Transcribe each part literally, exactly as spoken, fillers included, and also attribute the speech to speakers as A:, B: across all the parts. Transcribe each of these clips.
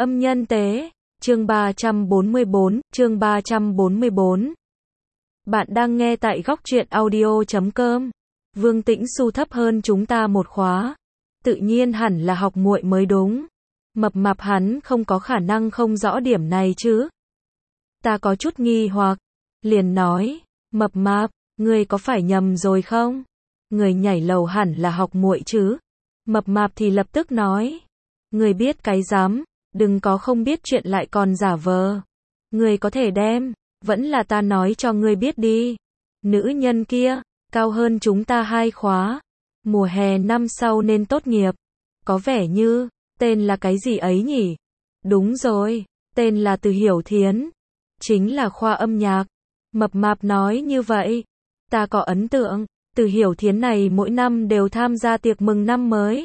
A: Âm nhân tế, chương ba trăm bốn mươi bốn, chương ba trăm bốn mươi bốn. Bạn đang nghe tại góc truyện audio chấm com. Vương Tĩnh Xu thấp hơn chúng ta một khóa. Tự nhiên hẳn là học muội mới đúng. Mập mạp hắn không có khả năng không rõ điểm này chứ. Ta có chút nghi hoặc. Liền nói, mập mạp, ngươi có phải nhầm rồi không? Người nhảy lầu hẳn là học muội chứ. Mập mạp thì lập tức nói, ngươi biết cái dám. Đừng có không biết chuyện lại còn giả vờ. Ngươi có thể đem, vẫn là ta nói cho ngươi biết đi. Nữ nhân kia, cao hơn chúng ta hai khóa. Mùa hè năm sau nên tốt nghiệp. Có vẻ như, tên là cái gì ấy nhỉ? Đúng rồi, tên là Từ Hiểu Thiến. Chính là khoa âm nhạc. Mập mạp nói như vậy. Ta có ấn tượng, Từ Hiểu Thiến này mỗi năm đều tham gia tiệc mừng năm mới.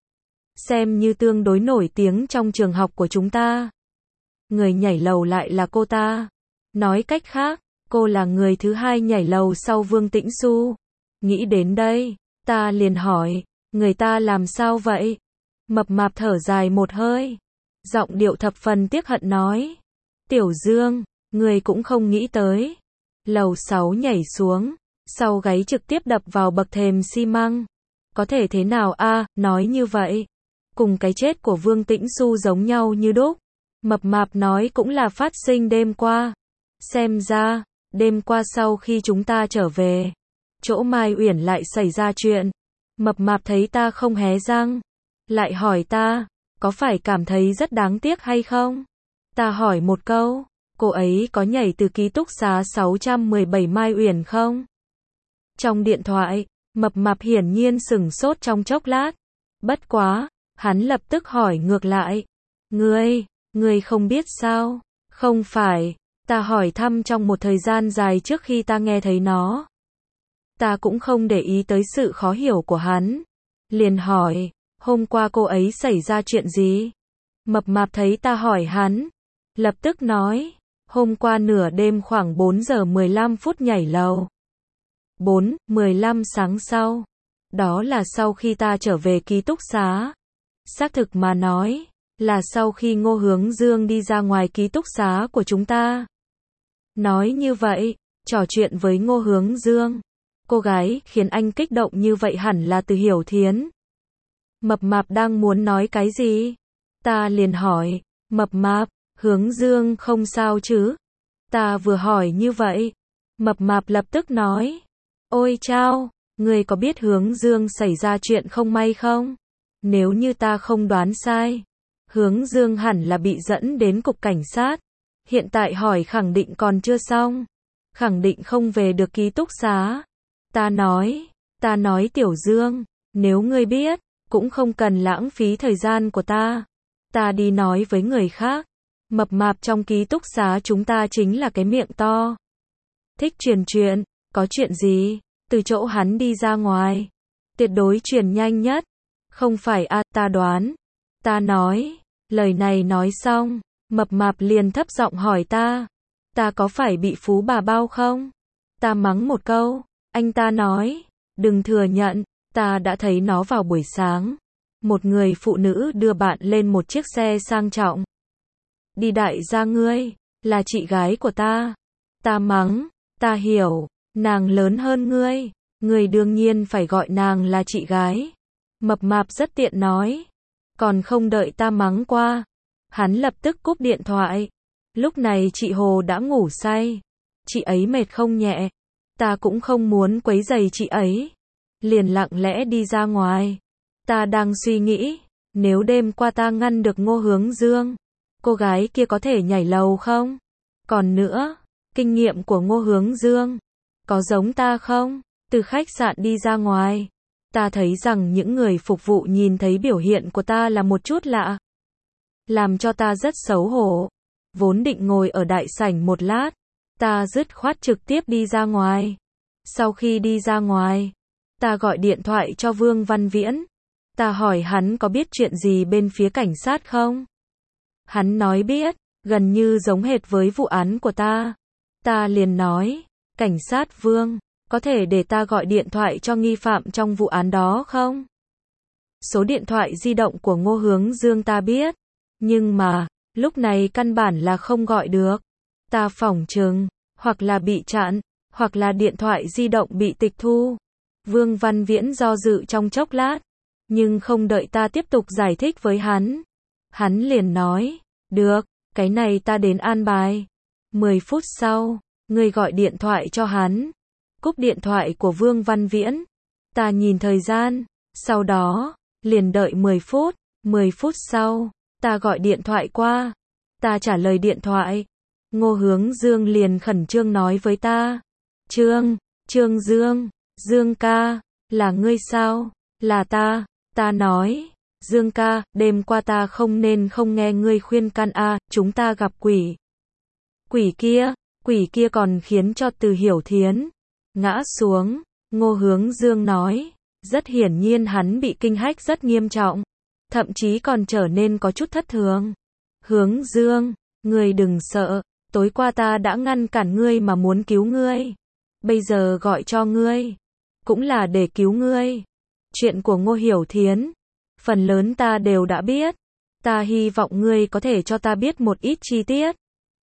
A: Xem như tương đối nổi tiếng trong trường học của chúng ta. Người nhảy lầu lại là cô ta. Nói cách khác, cô là người thứ hai nhảy lầu sau Vương Tĩnh Xu. Nghĩ đến đây, ta liền hỏi, người ta làm sao vậy? Mập mạp thở dài một hơi. Giọng điệu thập phần tiếc hận nói. Tiểu Dương, người cũng không nghĩ tới. Lầu sáu nhảy xuống, sau gáy trực tiếp đập vào bậc thềm xi măng. Có thể thế nào a? Nói như vậy. Cùng cái chết của Vương Tĩnh Xu giống nhau như đúc. Mập mạp nói cũng là phát sinh đêm qua. Xem ra, đêm qua sau khi chúng ta trở về, chỗ Mai Uyển lại xảy ra chuyện. Mập mạp thấy ta không hé răng, lại hỏi ta, có phải cảm thấy rất đáng tiếc hay không? Ta hỏi một câu, cô ấy có nhảy từ ký túc xá sáu trăm mười bảy Mai Uyển không? Trong điện thoại, mập mạp hiển nhiên sửng sốt trong chốc lát. Bất quá, hắn lập tức hỏi ngược lại. Ngươi, ngươi không biết sao? Không phải, ta hỏi thăm trong một thời gian dài trước khi ta nghe thấy nó. Ta cũng không để ý tới sự khó hiểu của hắn. Liền hỏi, hôm qua cô ấy xảy ra chuyện gì? Mập mạp thấy ta hỏi hắn, lập tức nói, hôm qua nửa đêm khoảng bốn giờ mười lăm phút nhảy lầu. bốn, mười lăm sáng sau. Đó là sau khi ta trở về ký túc xá. Xác thực mà nói, là sau khi Ngô Hướng Dương đi ra ngoài ký túc xá của chúng ta. Nói như vậy, trò chuyện với Ngô Hướng Dương. Cô gái khiến anh kích động như vậy hẳn là Từ Hiểu Thiến. Mập mạp đang muốn nói cái gì? Ta liền hỏi, mập mạp, Hướng Dương không sao chứ? Ta vừa hỏi như vậy, mập mạp lập tức nói, ôi chao, người có biết Hướng Dương xảy ra chuyện không may không? Nếu như ta không đoán sai, Hướng Dương hẳn là bị dẫn đến cục cảnh sát. Hiện tại hỏi khẳng định còn chưa xong. Khẳng định không về được ký túc xá. Ta nói, ta nói Tiểu Dương, nếu ngươi biết, cũng không cần lãng phí thời gian của ta. Ta đi nói với người khác. Mập mạp trong ký túc xá chúng ta chính là cái miệng to. Thích truyền chuyện, có chuyện gì, từ chỗ hắn đi ra ngoài. Tuyệt đối truyền nhanh nhất. Không phải a, à, ta đoán. Ta nói, lời này nói xong, mập mạp liền thấp giọng hỏi ta, ta có phải bị phú bà bao không? Ta mắng một câu, anh ta nói, đừng thừa nhận, ta đã thấy nó vào buổi sáng. Một người phụ nữ đưa bạn lên một chiếc xe sang trọng. Đi đại gia ngươi, là chị gái của ta. Ta mắng, ta hiểu, nàng lớn hơn ngươi, ngươi đương nhiên phải gọi nàng là chị gái. Mập mạp rất tiện nói. Còn không đợi ta mắng qua. Hắn lập tức cúp điện thoại. Lúc này chị Hồ đã ngủ say. Chị ấy mệt không nhẹ. Ta cũng không muốn quấy rầy chị ấy. Liền lặng lẽ đi ra ngoài. Ta đang suy nghĩ. Nếu đêm qua ta ngăn được Ngô Hướng Dương, cô gái kia có thể nhảy lầu không? Còn nữa, kinh nghiệm của Ngô Hướng Dương có giống ta không? Từ khách sạn đi ra ngoài, ta thấy rằng những người phục vụ nhìn thấy biểu hiện của ta là một chút lạ. Làm cho ta rất xấu hổ. Vốn định ngồi ở đại sảnh một lát. Ta dứt khoát trực tiếp đi ra ngoài. Sau khi đi ra ngoài, ta gọi điện thoại cho Vương Văn Viễn. Ta hỏi hắn có biết chuyện gì bên phía cảnh sát không? Hắn nói biết, gần như giống hệt với vụ án của ta. Ta liền nói, cảnh sát Vương, có thể để ta gọi điện thoại cho nghi phạm trong vụ án đó không? Số điện thoại di động của Ngô Hướng Dương ta biết, nhưng mà, Lúc này căn bản là không gọi được. Ta phỏng chừng, hoặc là bị chặn, hoặc là điện thoại di động bị tịch thu. Vương Văn Viễn do dự trong chốc lát, nhưng không đợi ta tiếp tục giải thích với hắn. Hắn liền nói, được, cái này ta đến an bài. mười phút sau, ngươi gọi điện thoại cho hắn. Cúp điện thoại của Vương Văn Viễn. Ta nhìn thời gian, sau đó, liền đợi mười phút. mười phút sau, ta gọi điện thoại qua. Ta trả lời điện thoại. Ngô Hướng Dương liền khẩn trương nói với ta. Trương, Trương Dương, Dương ca, là ngươi sao? Là ta. Ta nói, Dương ca, đêm qua ta không nên không nghe ngươi khuyên can a, à, chúng ta gặp quỷ. Quỷ kia, quỷ kia còn khiến cho Từ Hiểu Thiến ngã xuống. Ngô Hướng Dương nói, rất hiển nhiên hắn bị kinh hách rất nghiêm trọng, thậm chí còn trở nên có chút thất thường. Hướng Dương, ngươi đừng sợ, tối qua ta đã ngăn cản ngươi mà muốn cứu ngươi. Bây giờ gọi cho ngươi, cũng là để cứu ngươi. Chuyện của Ngô Hiểu Thiến, phần lớn ta đều đã biết. Ta hy vọng ngươi có thể cho ta biết một ít chi tiết.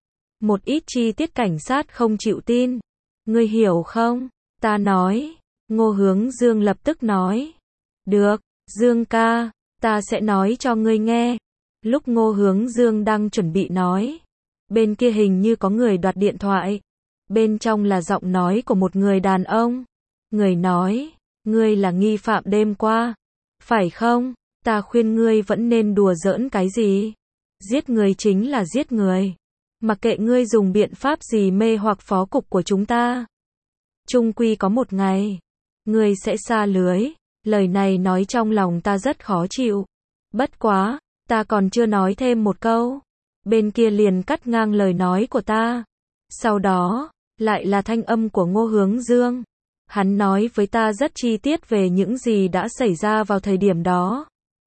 A: Một ít chi tiết cảnh sát không chịu tin. Ngươi hiểu không? Ta nói. Ngô Hướng Dương lập tức nói. Được, Dương ca, ta sẽ nói cho ngươi nghe. Lúc Ngô Hướng Dương đang chuẩn bị nói, bên kia hình như có người đoạt điện thoại. Bên trong là giọng nói của một người đàn ông. Người nói, ngươi là nghi phạm đêm qua, phải không? Ta khuyên ngươi vẫn nên đùa giỡn cái gì? Giết người chính là giết người. Mặc kệ ngươi dùng biện pháp gì mê hoặc phó cục của chúng ta, chung quy có một ngày, ngươi sẽ sa lưới. Lời này nói trong lòng ta rất khó chịu. Bất quá, ta còn chưa nói thêm một câu. Bên kia liền cắt ngang lời nói của ta. Sau đó, lại là thanh âm của Ngô Hướng Dương. Hắn nói với ta rất chi tiết về những gì đã xảy ra vào thời điểm đó.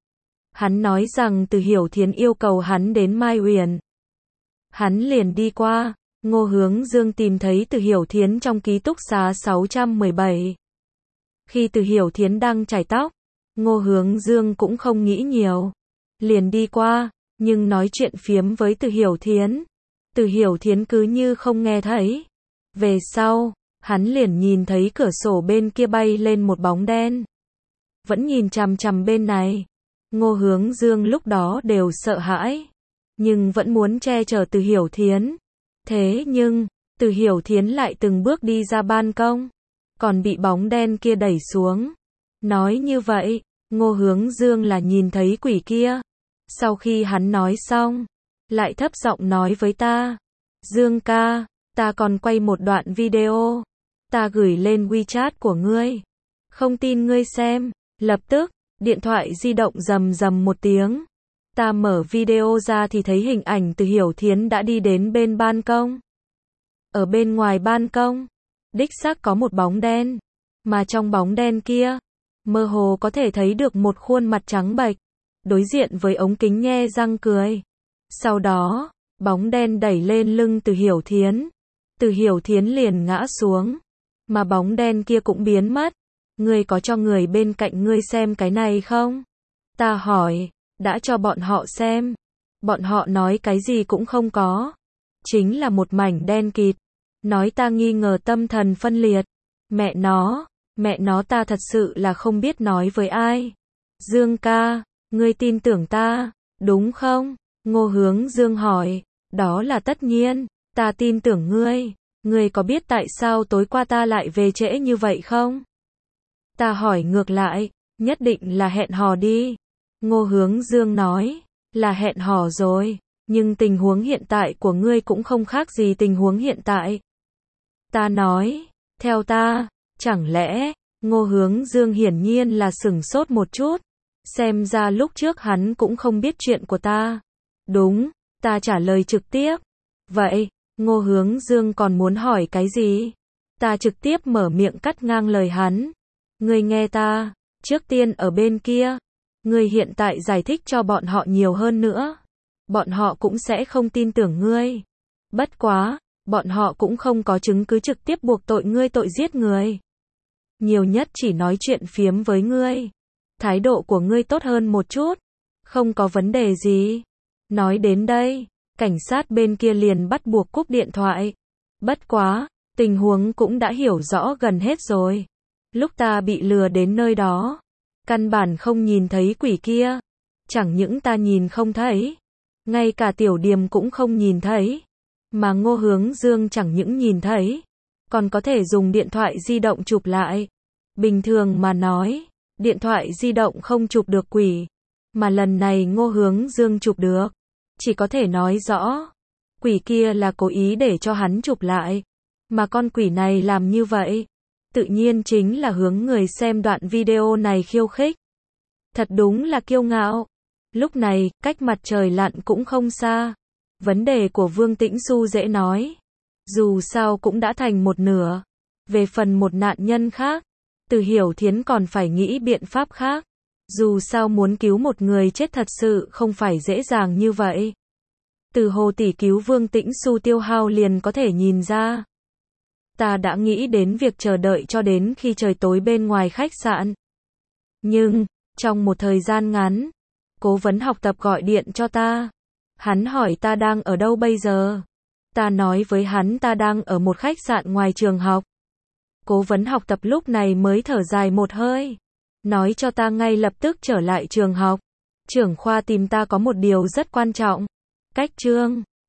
A: Hắn nói rằng Từ Hiểu Thiến yêu cầu hắn đến Mai Uyển. Hắn liền đi qua. Ngô Hướng Dương tìm thấy Từ Hiểu Thiến trong ký túc xá sáu trăm mười bảy. Khi Từ Hiểu Thiến đang chải tóc, Ngô Hướng Dương cũng không nghĩ nhiều, liền đi qua, nhưng nói chuyện phiếm với Từ Hiểu Thiến. Từ Hiểu Thiến cứ như không nghe thấy. Về sau, hắn liền nhìn thấy cửa sổ bên kia bay lên một bóng đen. Vẫn nhìn chằm chằm bên này. Ngô Hướng Dương lúc đó đều sợ hãi, nhưng vẫn muốn che chở Từ Hiểu Thiến. Thế nhưng, Từ Hiểu Thiến lại từng bước đi ra ban công, còn bị bóng đen kia đẩy xuống. Nói như vậy, Ngô Hướng Dương là nhìn thấy quỷ kia. Sau khi hắn nói xong, lại thấp giọng nói với ta. Dương ca, ta còn quay một đoạn video. Ta gửi lên WeChat của ngươi. Không tin ngươi xem. Lập tức, điện thoại di động rầm rầm một tiếng. Ta mở video ra thì thấy hình ảnh Từ Hiểu Thiến đã đi đến bên ban công. Ở bên ngoài ban công, đích xác có một bóng đen. Mà trong bóng đen kia, mơ hồ có thể thấy được một khuôn mặt trắng bệch, đối diện với ống kính nhe răng cười. Sau đó, bóng đen đẩy lên lưng Từ Hiểu Thiến. Từ Hiểu Thiến liền ngã xuống, mà bóng đen kia cũng biến mất. Ngươi có cho người bên cạnh ngươi xem cái này không? Ta hỏi, đã cho bọn họ xem. Bọn họ nói cái gì cũng không có. Chính là một mảnh đen kịt. Nói ta nghi ngờ tâm thần phân liệt. Mẹ nó, mẹ nó ta thật sự là không biết nói với ai. Dương ca, ngươi tin tưởng ta, đúng không? Ngô Hướng Dương hỏi. Đó là tất nhiên, ta tin tưởng ngươi. Ngươi có biết tại sao tối qua ta lại về trễ như vậy không? Ta hỏi ngược lại, nhất định là hẹn hò đi. Ngô Hướng Dương nói, là hẹn hò rồi, nhưng tình huống hiện tại của ngươi cũng không khác gì tình huống hiện tại. Ta nói, theo ta, chẳng lẽ, Ngô Hướng Dương hiển nhiên là sửng sốt một chút. Xem ra lúc trước hắn cũng không biết chuyện của ta. Đúng, ta trả lời trực tiếp. Vậy, Ngô Hướng Dương còn muốn hỏi cái gì? Ta trực tiếp mở miệng cắt ngang lời hắn. Ngươi nghe ta, trước tiên ở bên kia. Ngươi hiện tại giải thích cho bọn họ nhiều hơn nữa. Bọn họ cũng sẽ không tin tưởng ngươi. Bất quá, bọn họ cũng không có chứng cứ trực tiếp buộc tội ngươi tội giết người. Nhiều nhất chỉ nói chuyện phiếm với ngươi. Thái độ của ngươi tốt hơn một chút. Không có vấn đề gì. Nói đến đây, cảnh sát bên kia liền bắt buộc cúp điện thoại. Bất quá, tình huống cũng đã hiểu rõ gần hết rồi. Lúc ta bị lừa đến nơi đó, căn bản không nhìn thấy quỷ kia. Chẳng những ta nhìn không thấy, ngay cả Tiểu Điềm cũng không nhìn thấy. Mà Ngô Hướng Dương chẳng những nhìn thấy, còn có thể dùng điện thoại di động chụp lại. Bình thường mà nói, điện thoại di động không chụp được quỷ, mà lần này Ngô Hướng Dương chụp được. Chỉ có thể nói rõ, quỷ kia là cố ý để cho hắn chụp lại. Mà con quỷ này làm như vậy, tự nhiên chính là hướng người xem đoạn video này khiêu khích. Thật đúng là kiêu ngạo. Lúc này, cách mặt trời lặn cũng không xa. Vấn đề của Vương Tĩnh Xu dễ nói. Dù sao cũng đã thành một nửa. Về phần một nạn nhân khác, Từ Hiểu Thiến còn phải nghĩ biện pháp khác. Dù sao muốn cứu một người chết thật sự không phải dễ dàng như vậy. Từ Hồ tỷ cứu Vương Tĩnh Xu tiêu hao liền có thể nhìn ra. Ta đã nghĩ đến việc chờ đợi cho đến khi trời tối bên ngoài khách sạn. Nhưng, trong một thời gian ngắn, Cố vấn học tập gọi điện cho ta. Hắn hỏi ta đang ở đâu bây giờ. Ta nói với hắn ta đang ở một khách sạn ngoài trường học. Cố vấn học tập lúc này mới thở dài một hơi. Nói cho ta ngay lập tức trở lại trường học. Trưởng khoa tìm ta có một điều rất quan trọng. Cách chương